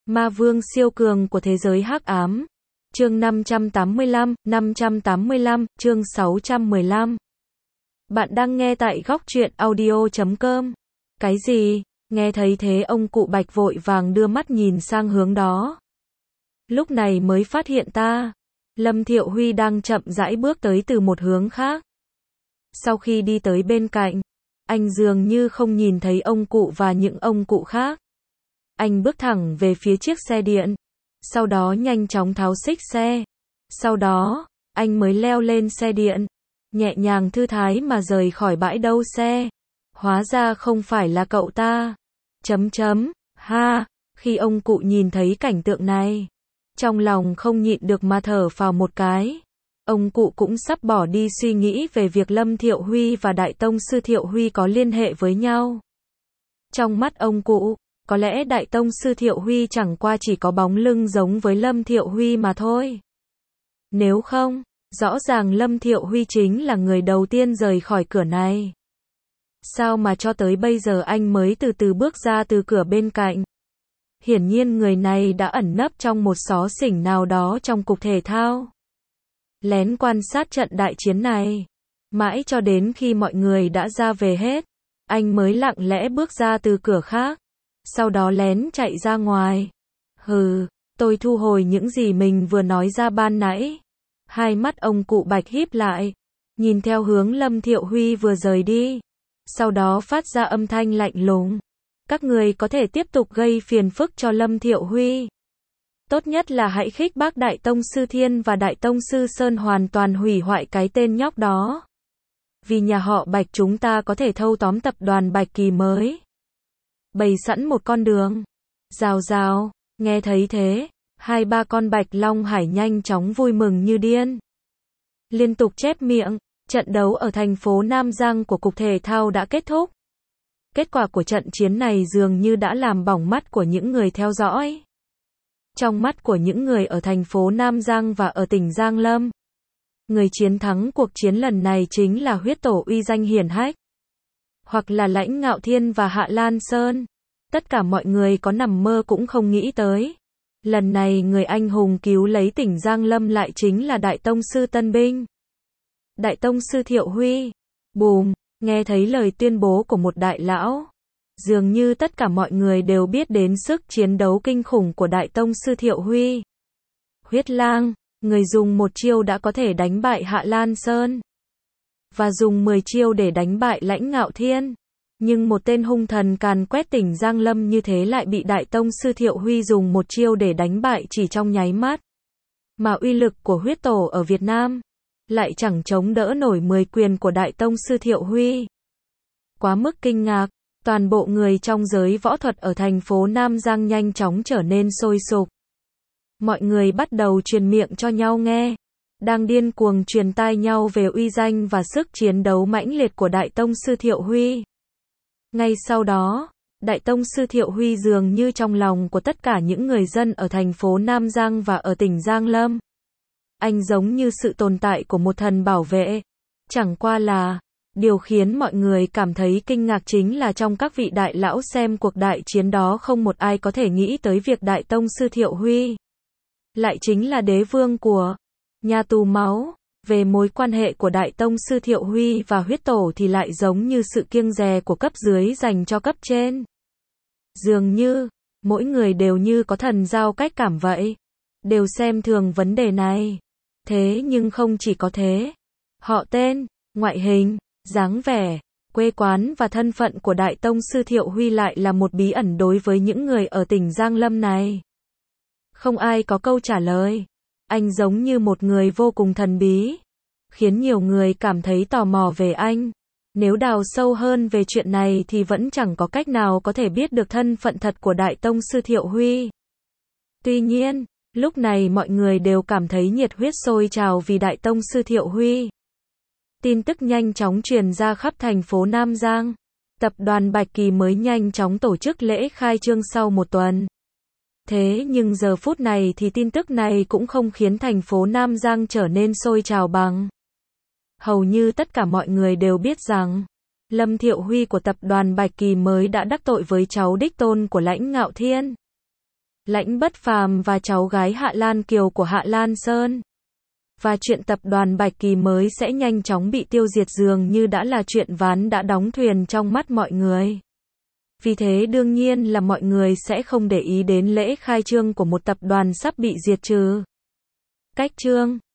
Ma vương siêu cường của thế giới hắc ám. Chương 585, chương 615. Bạn đang nghe tại góc truyện audio.com. Cái gì? Nghe thấy thế ông cụ Bạch vội vàng đưa mắt nhìn sang hướng đó. Lúc này mới phát hiện ta. Lâm Thiệu Huy đang chậm rãi bước tới từ một hướng khác. Sau khi đi tới bên cạnh, anh dường như không nhìn thấy ông cụ và những ông cụ khác. Anh bước thẳng về phía chiếc xe điện, sau đó nhanh chóng tháo xích xe. Sau đó, anh mới leo lên xe điện, nhẹ nhàng thư thái mà rời khỏi bãi đậu xe. Hóa ra không phải là cậu ta. Ha, khi ông cụ nhìn thấy cảnh tượng này, trong lòng không nhịn được mà thở phào một cái. Ông cụ cũng sắp bỏ đi suy nghĩ về việc Lâm Thiệu Huy và Đại Tông Sư Thiệu Huy có liên hệ với nhau. Trong mắt ông cụ, có lẽ Đại Tông Sư Thiệu Huy chẳng qua chỉ có bóng lưng giống với Lâm Thiệu Huy mà thôi. Nếu không, rõ ràng Lâm Thiệu Huy chính là người đầu tiên rời khỏi cửa này. Sao mà cho tới bây giờ anh mới từ từ bước ra từ cửa bên cạnh? Hiển nhiên người này đã ẩn nấp trong một xó xỉnh nào đó trong cục thể thao. Lén quan sát trận đại chiến này. Mãi cho đến khi mọi người đã ra về hết, anh mới lặng lẽ bước ra từ cửa khác. Sau đó lén chạy ra ngoài. Hừ, tôi thu hồi những gì mình vừa nói ra ban nãy. Hai mắt ông cụ Bạch híp lại, nhìn theo hướng Lâm Thiệu Huy vừa rời đi. Sau đó phát ra âm thanh lạnh lùng. Các người có thể tiếp tục gây phiền phức cho Lâm Thiệu Huy. Tốt nhất là hãy khích bác Đại Tông Sư Thiên và Đại Tông Sư Sơn hoàn toàn hủy hoại cái tên nhóc đó. Vì nhà họ Bạch chúng ta có thể thâu tóm tập đoàn Bạch Kỳ mới. Bày sẵn một con đường. Rào rào, nghe thấy thế, hai ba con Bạch Long Hải nhanh chóng vui mừng như điên. Liên tục chép miệng, trận đấu ở thành phố Nam Giang của Cục Thể thao đã kết thúc. Kết quả của trận chiến này dường như đã làm bỏng mắt của những người theo dõi. Trong mắt của những người ở thành phố Nam Giang và ở tỉnh Giang Lâm, người chiến thắng cuộc chiến lần này chính là huyết tổ uy danh hiển hách, hoặc là Lãnh Ngạo Thiên và Hạ Lan Sơn. Tất cả mọi người có nằm mơ cũng không nghĩ tới. Lần này người anh hùng cứu lấy tỉnh Giang Lâm lại chính là Đại Tông Sư Tân Binh, Đại Tông Sư Thiệu Huy. Bùm, nghe thấy lời tuyên bố của một đại lão. Dường như tất cả mọi người đều biết đến sức chiến đấu kinh khủng của Đại Tông Sư Thiệu Huy. Huyết Lang, người dùng một chiêu đã có thể đánh bại Hạ Lan Sơn. Và dùng 10 chiêu để đánh bại Lãnh Ngạo Thiên. Nhưng một tên hung thần càn quét tỉnh Giang Lâm như thế lại bị Đại Tông Sư Thiệu Huy dùng một chiêu để đánh bại chỉ trong nháy mắt. Mà uy lực của huyết tổ ở Việt Nam lại chẳng chống đỡ nổi 10 quyền của Đại Tông Sư Thiệu Huy. Quá mức kinh ngạc, toàn bộ người trong giới võ thuật ở thành phố Nam Giang nhanh chóng trở nên sôi sục. Mọi người bắt đầu truyền miệng cho nhau nghe, đang điên cuồng truyền tai nhau về uy danh và sức chiến đấu mãnh liệt của Đại Tông Sư Thiệu Huy. Ngay sau đó, Đại Tông Sư Thiệu Huy dường như trong lòng của tất cả những người dân ở thành phố Nam Giang và ở tỉnh Giang Lâm. Anh giống như sự tồn tại của một thần bảo vệ. Chẳng qua là, điều khiến mọi người cảm thấy kinh ngạc chính là trong các vị đại lão xem cuộc đại chiến đó không một ai có thể nghĩ tới việc Đại Tông Sư Thiệu Huy lại chính là đế vương của nhà tù máu. Về mối quan hệ của Đại Tông Sư Thiệu Huy và huyết tổ thì lại giống như sự kiêng dè của cấp dưới dành cho cấp trên. Dường như, mỗi người đều như có thần giao cách cảm vậy. Đều xem thường vấn đề này. Thế nhưng không chỉ có thế. Họ tên, ngoại hình, dáng vẻ, quê quán và thân phận của Đại Tông Sư Thiệu Huy lại là một bí ẩn đối với những người ở tỉnh Giang Lâm này. Không ai có câu trả lời. Anh giống như một người vô cùng thần bí, khiến nhiều người cảm thấy tò mò về anh. Nếu đào sâu hơn về chuyện này thì vẫn chẳng có cách nào có thể biết được thân phận thật của Đại Tông Sư Thiệu Huy. Tuy nhiên, lúc này mọi người đều cảm thấy nhiệt huyết sôi trào vì Đại Tông Sư Thiệu Huy. Tin tức nhanh chóng truyền ra khắp thành phố Nam Giang. Tập đoàn Bạch Kỳ mới nhanh chóng tổ chức lễ khai trương sau một tuần. Thế nhưng giờ phút này thì tin tức này cũng không khiến thành phố Nam Giang trở nên sôi trào bằng. Hầu như tất cả mọi người đều biết rằng, Lâm Thiệu Huy của tập đoàn Bạch Kỳ mới đã đắc tội với cháu đích tôn của Lãnh Ngạo Thiên. Lãnh Bất Phàm và cháu gái Hạ Lan Kiều của Hạ Lan Sơn. Và chuyện tập đoàn Bạch Kỳ mới sẽ nhanh chóng bị tiêu diệt dường như đã là chuyện ván đã đóng thuyền trong mắt mọi người. Vì thế đương nhiên là mọi người sẽ không để ý đến lễ khai trương của một tập đoàn sắp bị diệt trừ. Cách trương